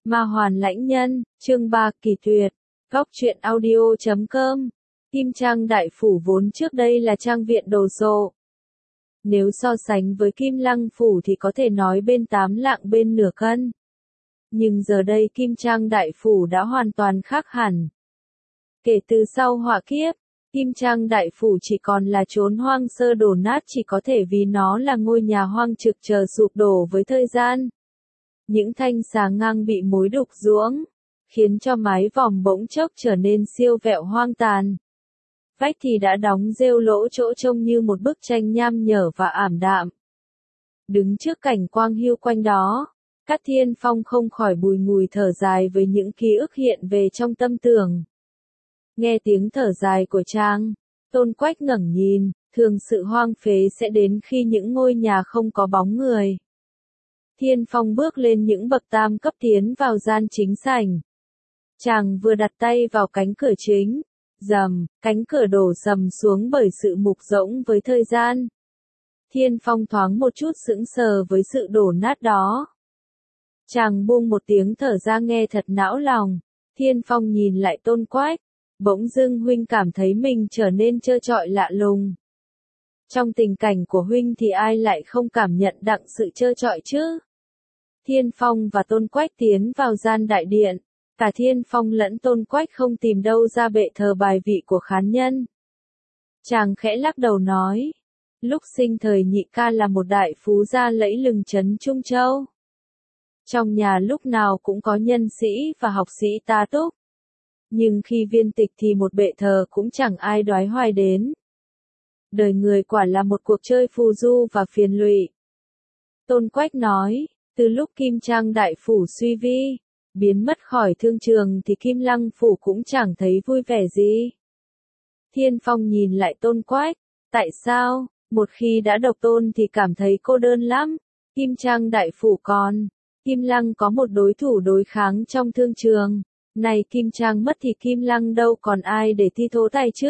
Ma Hoàn Lãnh Nhân, chương 3 Kỳ Tuyệt, Góc truyện audio.com. Kim Trang Đại Phủ vốn trước đây là trang viện đồ sộ. Nếu so sánh với Kim Lăng Phủ thì có thể nói bên 8 lạng bên nửa cân. Nhưng giờ đây Kim Trang Đại Phủ đã hoàn toàn khác hẳn. Kể từ sau họa kiếp, Kim Trang Đại Phủ chỉ còn là chốn hoang sơ đổ nát, chỉ có thể vì nó là ngôi nhà hoang trực chờ sụp đổ với thời gian. Những thanh xà ngang bị mối đục ruỗng, khiến cho mái vòm bỗng chốc trở nên siêu vẹo hoang tàn. Vách thì đã đóng rêu lỗ chỗ trông như một bức tranh nham nhở và ảm đạm. Đứng trước cảnh quang hiu quanh đó, Cát Thiên Phong không khỏi bùi ngùi thở dài với những ký ức hiện về trong tâm tưởng. Nghe tiếng thở dài của Trang, Tôn Quách ngẩng nhìn, thường sự hoang phế sẽ đến khi những ngôi nhà không có bóng người. Thiên Phong bước lên những bậc tam cấp tiến vào gian chính sảnh. Chàng vừa đặt tay vào cánh cửa chính, rầm, cánh cửa đổ sầm xuống bởi sự mục rỗng với thời gian. Thiên Phong thoáng một chút sững sờ với sự đổ nát đó. Chàng buông một tiếng thở ra nghe thật não lòng. Thiên Phong nhìn lại Tôn Quách, bỗng dưng huynh cảm thấy mình trở nên trơ trọi lạ lùng. Trong tình cảnh của huynh thì ai lại không cảm nhận đặng sự trơ trọi chứ? Thiên Phong và Tôn Quách tiến vào gian đại điện. Cả Thiên Phong lẫn Tôn Quách không tìm đâu ra bệ thờ bài vị của khán nhân. Chàng khẽ lắc đầu nói, lúc sinh thời nhị ca là một đại phú gia lẫy lừng trấn Trung Châu. Trong nhà lúc nào cũng có nhân sĩ và học sĩ tá túc. Nhưng khi viên tịch thì một bệ thờ cũng chẳng ai đoái hoài đến. Đời người quả là một cuộc chơi phù du và phiền lụy. Tôn Quách nói, từ lúc Kim Trang Đại Phủ suy vi, biến mất khỏi thương trường thì Kim Lăng Phủ cũng chẳng thấy vui vẻ gì. Thiên Phong nhìn lại Tôn Quách, tại sao, một khi đã độc tôn thì cảm thấy cô đơn lắm, Kim Trang Đại Phủ còn, Kim Lăng có một đối thủ đối kháng trong thương trường, này Kim Trang mất thì Kim Lăng đâu còn ai để thi thố tài chứ?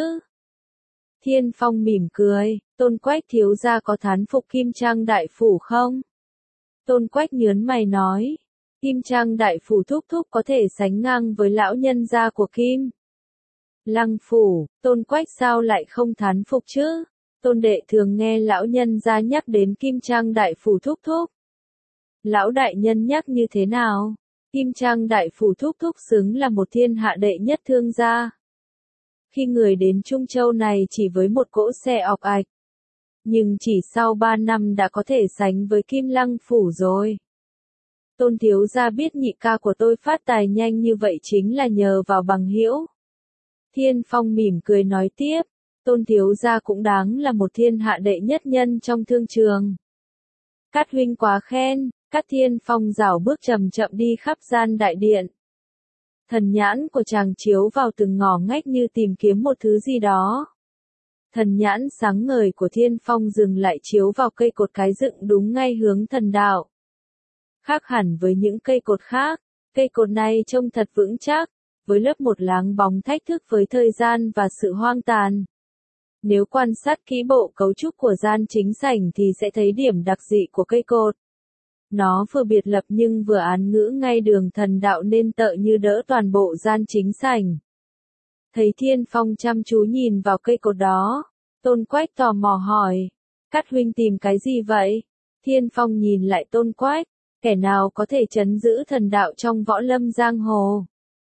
Thiên Phong mỉm cười, Tôn Quách thiếu gia có thán phục Kim Trang Đại Phủ không? Tôn Quách nhớn mày nói, Kim Trang Đại Phủ thúc thúc có thể sánh ngang với lão nhân gia của Kim Lăng Phủ, Tôn Quách sao lại không thán phục chứ? Tôn đệ thường nghe lão nhân gia nhắc đến Kim Trang Đại Phủ thúc thúc. Lão đại nhân nhắc như thế nào? Kim Trang Đại Phủ thúc thúc xứng là một thiên hạ đệ nhất thương gia. Khi người đến Trung Châu này chỉ với một cỗ xe ọc ạch, nhưng chỉ sau 3 năm đã có thể sánh với Kim Lăng Phủ rồi. Tôn thiếu gia biết nhị ca của tôi phát tài nhanh như vậy chính là nhờ vào bằng hữu. Thiên Phong mỉm cười nói tiếp, Tôn thiếu gia cũng đáng là một thiên hạ đệ nhất nhân trong thương trường. Cát huynh quá khen. Cát Thiên Phong rảo bước chậm chậm đi khắp gian đại điện. Thần nhãn của chàng chiếu vào từng ngõ ngách như tìm kiếm một thứ gì đó. Thần nhãn sáng ngời của Thiên Phong dừng lại chiếu vào cây cột cái dựng đúng ngay hướng thần đạo. Khác hẳn với những cây cột khác, cây cột này trông thật vững chắc, với lớp một láng bóng thách thức với thời gian và sự hoang tàn. Nếu quan sát kỹ bộ cấu trúc của gian chính sảnh thì sẽ thấy điểm đặc dị của cây cột. Nó vừa biệt lập nhưng vừa án ngữ ngay đường thần đạo nên tợ như đỡ toàn bộ gian chính sảnh. Thấy Thiên Phong chăm chú nhìn vào cây cột đó, Tôn Quách tò mò hỏi, Cát huynh tìm cái gì vậy? Thiên Phong nhìn lại Tôn Quách, kẻ nào có thể trấn giữ thần đạo trong võ lâm giang hồ?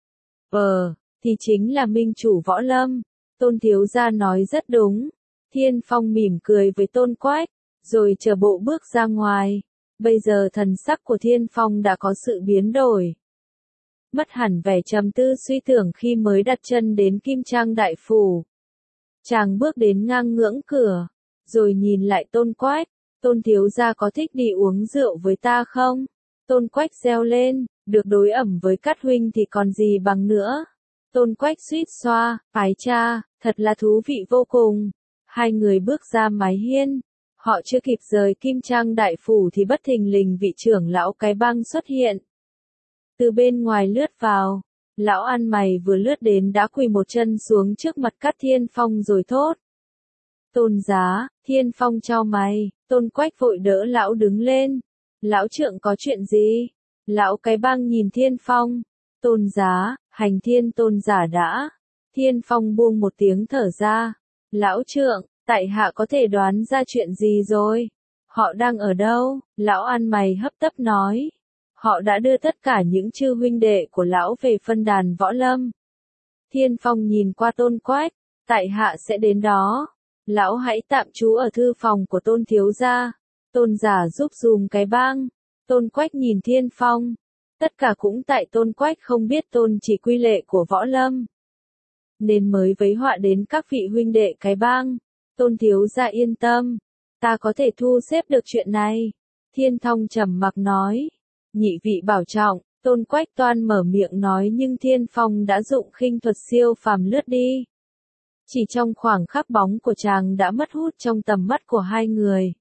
Thì chính là minh chủ võ lâm. Tôn thiếu gia nói rất đúng. Thiên Phong mỉm cười với Tôn Quách, rồi chờ bộ bước ra ngoài. Bây giờ thần sắc của Thiên Phong đã có sự biến đổi. Mất hẳn vẻ trầm tư suy tưởng khi mới đặt chân đến Kim Trang Đại Phủ. Chàng bước đến ngang ngưỡng cửa, rồi nhìn lại Tôn Quách, Tôn thiếu gia có thích đi uống rượu với ta không? Tôn Quách reo lên, được đối ẩm với Cát huynh thì còn gì bằng nữa. Tôn Quách suýt xoa, ái cha, thật là thú vị vô cùng. Hai người bước ra mái hiên. Họ chưa kịp rời Kim Trang Đại Phủ thì bất thình lình vị trưởng lão cái bang xuất hiện. Từ bên ngoài lướt vào, lão ăn mày vừa lướt đến đã quỳ một chân xuống trước mặt Cát Thiên Phong rồi thốt. Tôn giá, Thiên Phong chau mày, Tôn Quách vội đỡ lão đứng lên. Lão trượng có chuyện gì? Lão cái bang nhìn Thiên Phong. Tôn giá, hành thiên tôn giả đã. Thiên Phong buông một tiếng thở ra. Lão trượng, tại hạ có thể đoán ra chuyện gì rồi? Họ đang ở đâu? Lão ăn mày hấp tấp nói. Họ đã đưa tất cả những chư huynh đệ của lão về phân đàn võ lâm. Thiên Phong nhìn qua Tôn Quách. Tại hạ sẽ đến đó. Lão hãy tạm trú ở thư phòng của Tôn thiếu gia. Tôn giả giúp dùm cái bang. Tôn Quách nhìn Thiên Phong. Tất cả cũng tại Tôn Quách không biết Tôn chỉ quy lệ của võ lâm, nên mới vấy họa đến các vị huynh đệ cái bang. Tôn thiếu gia yên tâm, ta có thể thu xếp được chuyện này. Thiên Thông trầm mặc nói. Nhị vị bảo trọng. Tôn Quách toan mở miệng nói nhưng Thiên Phong đã dụng khinh thuật siêu phàm lướt đi. Chỉ trong khoảng khắc bóng của chàng đã mất hút trong tầm mắt của hai người.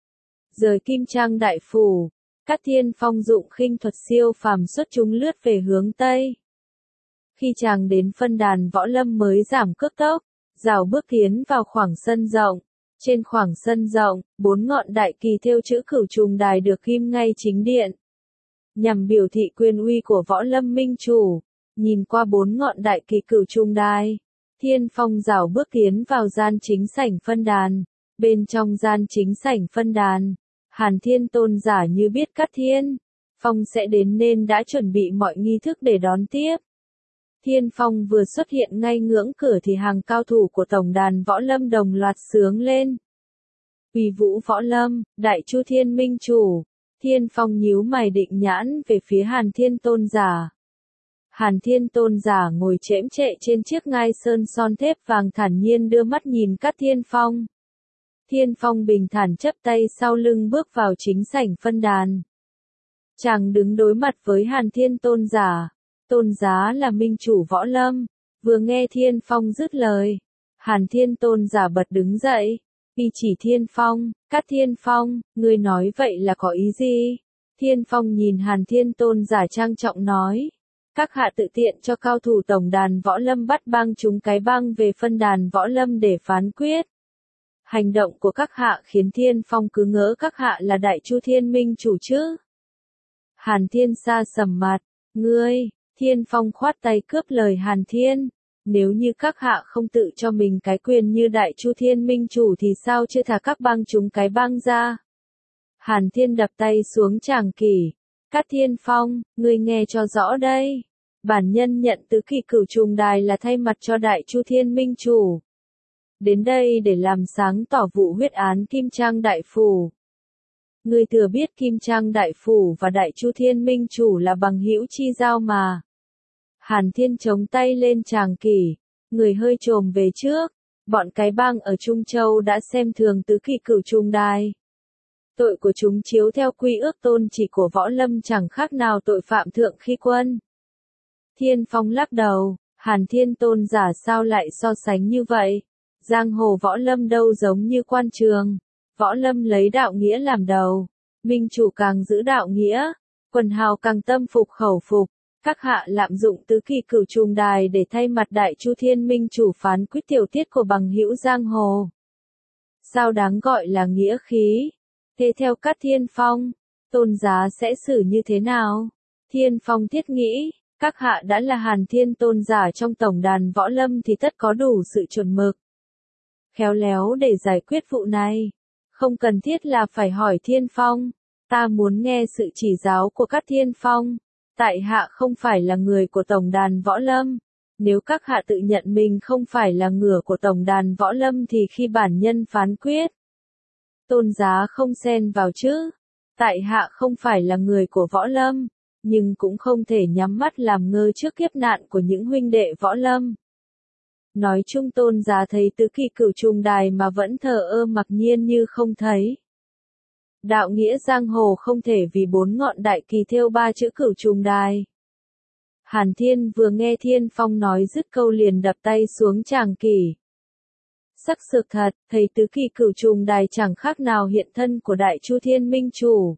Rời Kim Trang đại phủ, các Thiên Phong dụng khinh thuật siêu phàm xuất chúng lướt về hướng Tây. Khi chàng đến phân đàn võ lâm mới giảm cước tốc, rảo bước tiến vào khoảng sân rộng. Trên khoảng sân rộng, 4 ngọn đại kỳ thêu chữ Cửu Trùng Đài được ghim ngay chính điện, nhằm biểu thị quyền uy của võ lâm minh chủ. Nhìn qua 4 ngọn đại kỳ Cửu Trùng Đài, Thiên Phong rảo bước tiến vào gian chính sảnh phân đàn. Bên trong gian chính sảnh phân đàn, Hàn Thiên tôn giả như biết các Thiên Phong sẽ đến nên đã chuẩn bị mọi nghi thức để đón tiếp. Thiên Phong vừa xuất hiện ngay ngưỡng cửa thì hàng cao thủ của tổng đàn võ lâm đồng loạt xướng lên. Uy vũ võ lâm, đại chu thiên minh chủ. Thiên Phong nhíu mày định nhãn về phía Hàn Thiên tôn giả. Hàn Thiên tôn giả ngồi chễm chệ trên chiếc ngai sơn son thép vàng thản nhiên đưa mắt nhìn các Thiên Phong. Thiên Phong bình thản chắp tay sau lưng bước vào chính sảnh phân đàn. Chàng đứng đối mặt với Hàn Thiên tôn giả. Tôn giá là minh chủ võ lâm. Vừa nghe Thiên Phong dứt lời, Hàn Thiên tôn giả bật đứng dậy. Y chỉ Thiên Phong, các Thiên Phong, ngươi nói vậy là có ý gì? Thiên Phong nhìn Hàn Thiên tôn giả trang trọng nói. Các hạ tự tiện cho cao thủ tổng đàn võ lâm bắt bang chúng cái bang về phân đàn võ lâm để phán quyết. Hành động của các hạ khiến Thiên Phong cứ ngỡ các hạ là đại chu thiên minh chủ chứ. Hàn Thiên sa sầm mặt. Ngươi, Thiên Phong khoát tay cướp lời Hàn Thiên. Nếu như các hạ không tự cho mình cái quyền như đại chu thiên minh chủ thì sao chưa thả các bang chúng cái bang ra. Hàn Thiên đập tay xuống tràng kỷ. Các Thiên Phong, ngươi nghe cho rõ đây. Bản nhân nhận tứ kỳ Cửu Trùng Đài là thay mặt cho đại chu thiên minh chủ. Đến đây để làm sáng tỏ vụ huyết án Kim Trang đại phủ. Ngươi thừa biết Kim Trang đại phủ và đại chu thiên minh chủ là bằng hữu chi giao mà. Hàn Thiên chống tay lên tràng kỷ. Người hơi trồm về trước. Bọn cái bang ở Trung Châu đã xem thường tứ kỳ Cửu Trùng Đài. Tội của chúng chiếu theo quy ước tôn chỉ của võ lâm chẳng khác nào tội phạm thượng khi quân. Thiên Phong lắc đầu. Hàn Thiên tôn giả sao lại so sánh như vậy? Giang hồ võ lâm đâu giống như quan trường. Võ lâm lấy đạo nghĩa làm đầu. Minh chủ càng giữ đạo nghĩa, quần hào càng tâm phục khẩu phục. Các hạ lạm dụng tứ kỳ Cửu Trùng Đài để thay mặt đại chu thiên minh chủ phán quyết tiểu tiết của bằng hữu giang hồ. Sao đáng gọi là nghĩa khí? Thế theo các Thiên Phong, tôn giá sẽ xử như thế nào? Thiên Phong thiết nghĩ, các hạ đã là Hàn Thiên tôn giả trong tổng đàn võ lâm thì tất có đủ sự chuẩn mực, khéo léo để giải quyết vụ này. Không cần thiết là phải hỏi Thiên Phong. Ta muốn nghe sự chỉ giáo của các Thiên Phong. Tại hạ không phải là người của tổng đàn võ lâm. Nếu các hạ tự nhận mình không phải là ngựa của tổng đàn võ lâm thì khi bản nhân phán quyết, tôn giá không xen vào chứ. Tại hạ không phải là người của võ lâm, nhưng cũng không thể nhắm mắt làm ngơ trước kiếp nạn của những huynh đệ võ lâm. Nói chung tôn giá thấy tứ kỳ Cửu Trùng Đài mà vẫn thờ ơ mặc nhiên như không thấy. Đạo nghĩa giang hồ không thể vì 4 ngọn đại kỳ thêu 3 chữ Cửu Trùng Đài. Hàn Thiên vừa nghe Thiên Phong nói dứt câu liền đập tay xuống tràng kỷ. Sắc sược thật, thầy tứ kỳ Cửu Trùng Đài chẳng khác nào hiện thân của đại chu thiên minh chủ.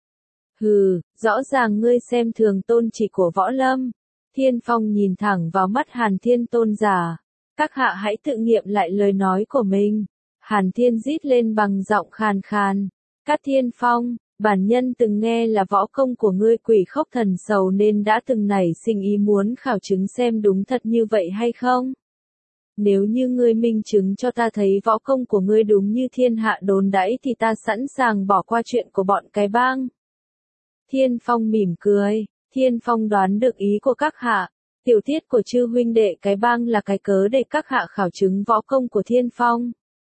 Hừ, rõ ràng ngươi xem thường tôn chỉ của võ lâm. Thiên Phong nhìn thẳng vào mắt Hàn Thiên tôn giả. Các hạ hãy tự nghiệm lại lời nói của mình. Hàn Thiên rít lên bằng giọng khàn khàn. Các Thiên Phong, Bản nhân từng nghe là võ công của ngươi quỷ khốc thần sầu nên đã từng nảy sinh ý muốn khảo chứng xem đúng thật như vậy hay không. Nếu như ngươi minh chứng cho ta thấy võ công của ngươi đúng như thiên hạ đồn đãi thì ta sẵn sàng bỏ qua chuyện của bọn cái bang. Thiên Phong mỉm cười, Thiên Phong đoán được ý của các hạ. Tiểu tiết của chư huynh đệ cái bang là cái cớ để các hạ khảo chứng võ công của Thiên Phong.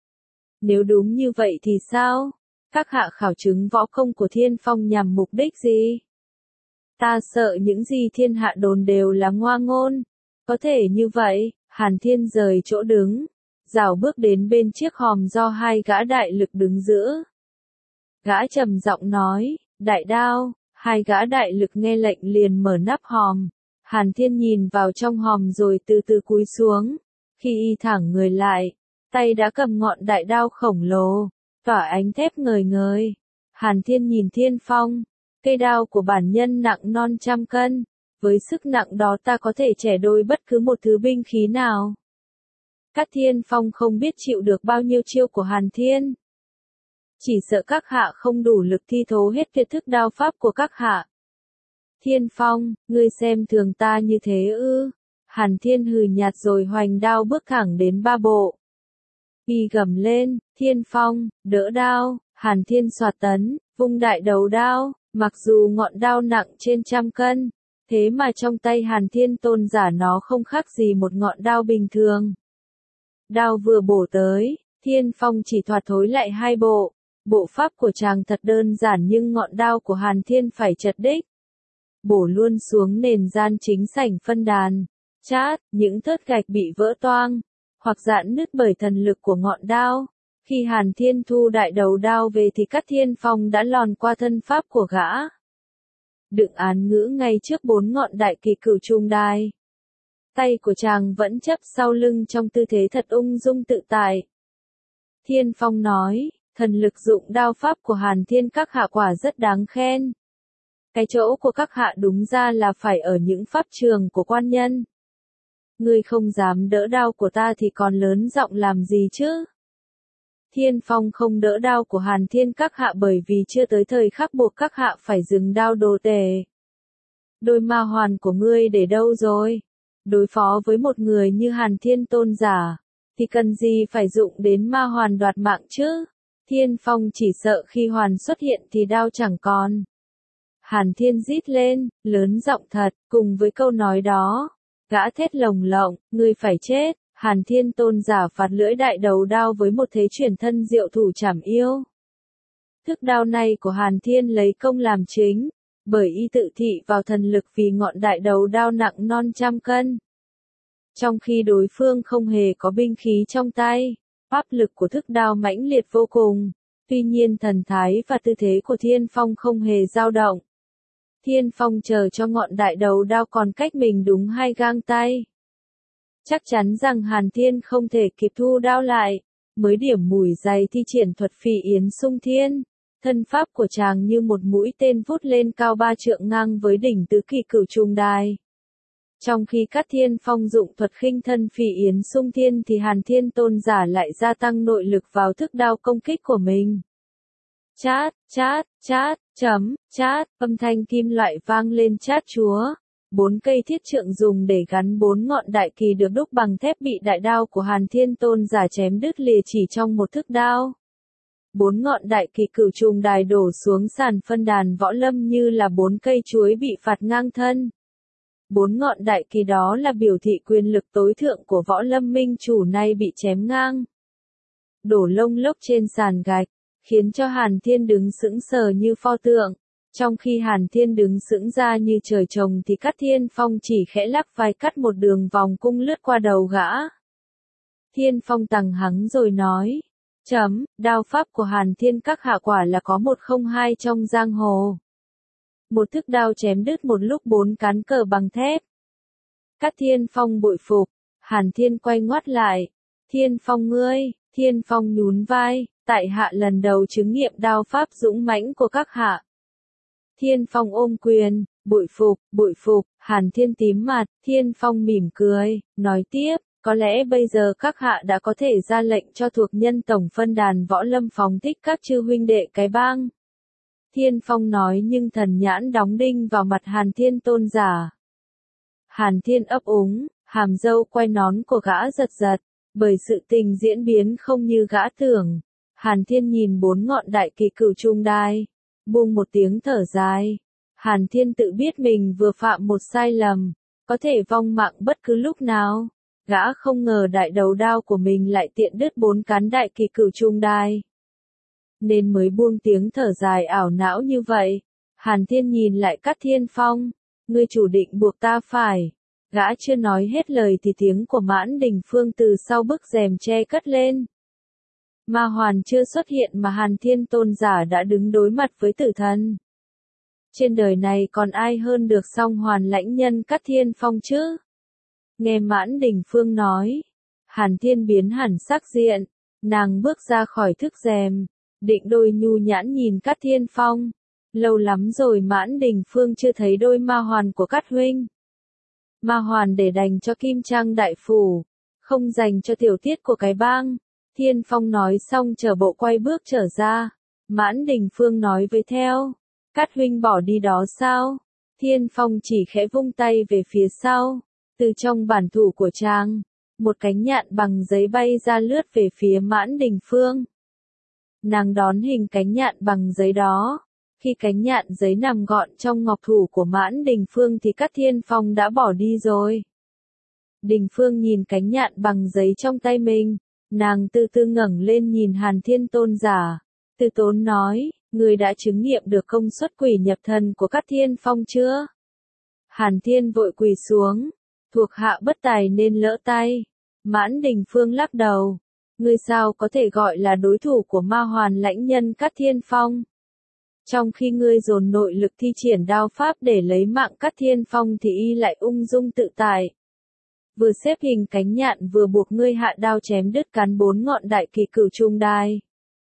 Nếu đúng như vậy thì sao? Các hạ khảo chứng võ công của Thiên Phong nhằm mục đích gì? Ta sợ những gì thiên hạ đồn đều là ngoa ngôn. Có thể như vậy, Hàn Thiên rời chỗ đứng, rảo bước đến bên chiếc hòm do hai gã đại lực đứng giữa. Gã trầm giọng nói, đại đao, hai gã đại lực nghe lệnh liền mở nắp hòm. Hàn Thiên nhìn vào trong hòm rồi từ từ cúi xuống. Khi y thẳng người lại, tay đã cầm ngọn đại đao khổng lồ, tỏa ánh thép ngời ngời. Hàn Thiên nhìn Thiên Phong, cây đao của bản nhân nặng non trăm cân. Với sức nặng đó ta có thể chẻ đôi bất cứ một thứ binh khí nào. Các Thiên Phong không biết chịu được bao nhiêu chiêu của Hàn Thiên. Chỉ sợ các hạ không đủ lực thi thố hết tuyệt thức đao pháp của các hạ. Thiên Phong, ngươi xem thường ta như thế ư? Hàn Thiên hừ nhạt rồi hoành đao bước thẳng đến ba bộ. Y gầm lên, Thiên Phong, đỡ đao. Hàn Thiên xoạt tấn, vung đại đầu đao, mặc dù ngọn đao nặng trên trăm cân. Thế mà trong tay Hàn Thiên tôn giả nó không khác gì một ngọn đao bình thường. Đao vừa bổ tới, Thiên Phong chỉ thoạt thối lại hai bộ. Bộ pháp của chàng thật đơn giản nhưng ngọn đao của Hàn Thiên phải chật đích. Bổ luôn xuống nền gian chính sảnh phân đàn. Chát, những thớt gạch bị vỡ toang, hoặc giãn nứt bởi thần lực của ngọn đao. Khi Hàn Thiên thu đại đầu đao về thì các Thiên Phong đã lòn qua thân pháp của gã. Đựng án ngữ ngay trước bốn ngọn đại kỳ cửu trùng đài. Tay của chàng vẫn chấp sau lưng trong tư thế thật ung dung tự tại. Thiên Phong nói, thần lực dụng đao pháp của Hàn Thiên các hạ quả rất đáng khen. Cái chỗ của các hạ đúng ra là phải ở những pháp trường của quan nhân. Ngươi không dám đỡ đao của ta thì còn lớn giọng làm gì chứ? Thiên Phong không đỡ đao của Hàn Thiên các hạ bởi vì chưa tới thời khắc buộc các hạ phải dừng đao đồ tể. Đôi ma hoàn của ngươi để đâu rồi? Đối phó với một người như Hàn Thiên tôn giả, thì cần gì phải dụng đến ma hoàn đoạt mạng chứ? Thiên Phong chỉ sợ khi hoàn xuất hiện thì đao chẳng còn. Hàn Thiên rít lên, lớn giọng thật, cùng với câu nói đó. Gã thét lồng lộng, ngươi phải chết. Hàn Thiên tôn giả phạt lưỡi đại đầu đao với một thế chuyển thân diệu thủ trảm yêu. Thức đao này của Hàn Thiên lấy công làm chính, bởi y tự thị vào thần lực vì ngọn đại đầu đao nặng non trăm cân. Trong khi đối phương không hề có binh khí trong tay, áp lực của thức đao mãnh liệt vô cùng. Tuy nhiên thần thái và tư thế của Thiên Phong không hề dao động. Thiên Phong chờ cho ngọn đại đầu đao còn cách mình đúng hai gang tay. Chắc chắn rằng Hàn Thiên không thể kịp thu đao lại, mới điểm mùi dày thi triển thuật Phỉ Yến Xung Thiên. Thân pháp của chàng như một mũi tên vút lên cao 3 trượng ngang với đỉnh tứ kỳ cửu trùng đài. Trong khi các Thiên Phong dụng thuật khinh thân Phỉ Yến Xung Thiên thì Hàn Thiên tôn giả lại gia tăng nội lực vào thức đao công kích của mình. Chát, chát, chát, chát, âm thanh kim loại vang lên chát chúa. 4 cây thiết trượng dùng để gắn 4 ngọn đại kỳ được đúc bằng thép bị đại đao của Hàn Thiên tôn giả chém đứt lìa chỉ trong một thức đao. 4 ngọn đại kỳ cửu trùng đài đổ xuống sàn phân đàn võ lâm như là 4 cây chuối bị phạt ngang thân. 4 ngọn đại kỳ đó là biểu thị quyền lực tối thượng của võ lâm minh chủ nay bị chém ngang. Đổ lông lốc trên sàn gạch, khiến cho Hàn Thiên đứng sững sờ như pho tượng. Trong khi Hàn Thiên đứng sững ra như trời trồng thì các Thiên Phong chỉ khẽ lắc vai cắt một đường vòng cung lướt qua đầu gã. Thiên Phong tằng hắng rồi nói, đao pháp của Hàn Thiên các hạ quả là có một không hai trong giang hồ. Một thức đao chém đứt một lúc 4 cán cờ bằng thép. Các Thiên Phong bội phục, Hàn Thiên quay ngoắt lại. Thiên Phong ngươi, Thiên Phong nhún vai, tại hạ lần đầu chứng nghiệm đao pháp dũng mãnh của các hạ. Thiên Phong ôm quyền, bội phục, Hàn Thiên tím mặt, Thiên Phong mỉm cười, nói tiếp, có lẽ bây giờ các hạ đã có thể ra lệnh cho thuộc nhân tổng phân đàn võ lâm phóng thích các chư huynh đệ cái bang. Thiên Phong nói nhưng thần nhãn đóng đinh vào mặt Hàn Thiên tôn giả. Hàn Thiên ấp úng, hàm râu quai nón của gã giật giật, bởi sự tình diễn biến không như gã tưởng. Hàn Thiên nhìn 4 ngọn đại kỳ cửu trung đai, buông một tiếng thở dài. Hàn Thiên tự biết mình vừa phạm một sai lầm, có thể vong mạng bất cứ lúc nào. Gã không ngờ đại đầu đao của mình lại tiện đứt 4 cán đại kỳ cửu trung đai, nên mới buông tiếng thở dài ảo não như vậy. Hàn Thiên nhìn lại Cát Thiên Phong, ngươi chủ định buộc ta phải. Gã chưa nói hết lời thì tiếng của Mãn Đình Phương từ sau bức rèm tre cất lên. Ma hoàn chưa xuất hiện mà Hàn Thiên tôn giả đã đứng đối mặt với tử thần. Trên đời này còn ai hơn được song hoàn lãnh nhân Cát Thiên Phong chứ? Nghe Mãn Đình Phương nói, Hàn Thiên biến hẳn sắc diện, nàng bước ra khỏi thức rèm, định đôi nhu nhãn nhìn Cát Thiên Phong. Lâu lắm rồi Mãn Đình Phương chưa thấy đôi ma hoàn của Cát huynh. Ma hoàn để dành cho Kim Trang đại phủ, không dành cho tiểu tiết của cái bang. Thiên Phong nói xong chờ bộ quay bước trở ra. Mãn Đình Phương nói với theo, Cát huynh bỏ đi đó sao? Thiên Phong chỉ khẽ vung tay về phía sau. Từ trong bản thủ của chàng, một cánh nhạn bằng giấy bay ra lướt về phía Mãn Đình Phương. Nàng đón hình cánh nhạn bằng giấy đó. Khi cánh nhạn giấy nằm gọn trong ngọc thủ của Mãn Đình Phương thì Cát Thiên Phong đã bỏ đi rồi. Đình Phương nhìn cánh nhạn bằng giấy trong tay mình, nàng từ từ ngẩng lên nhìn Hàn Thiên tôn giả, từ tốn nói, người đã chứng nghiệm được công suất quỷ nhập thần của Cát Thiên Phong chưa? Hàn Thiên vội quỳ xuống, thuộc hạ bất tài nên lỡ tay. Mãn Đình Phương lắc đầu, ngươi sao có thể gọi là đối thủ của ma hoàn lãnh nhân Cát Thiên Phong? Trong khi ngươi dồn nội lực thi triển đao pháp để lấy mạng Cát Thiên Phong thì y lại ung dung tự tại. Vừa xếp hình cánh nhạn vừa buộc ngươi hạ đao chém đứt cán 4 ngọn đại kỳ cửu trung đai.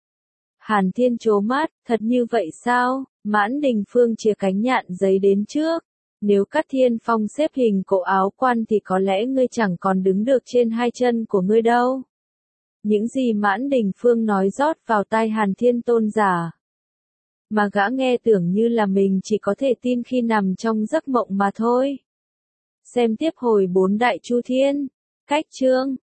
Hàn Thiên trố mắt, thật như vậy sao? Mãn Đình Phương chìa cánh nhạn giấy đến trước. Nếu Cát Thiên Phong xếp hình cổ áo quan thì có lẽ ngươi chẳng còn đứng được trên 2 chân của ngươi đâu. Những gì Mãn Đình Phương nói rót vào tai Hàn Thiên tôn giả, mà gã nghe tưởng như là mình chỉ có thể tin khi nằm trong giấc mộng mà thôi. Xem tiếp hồi 4 Đại Chu Thiên. Cách chương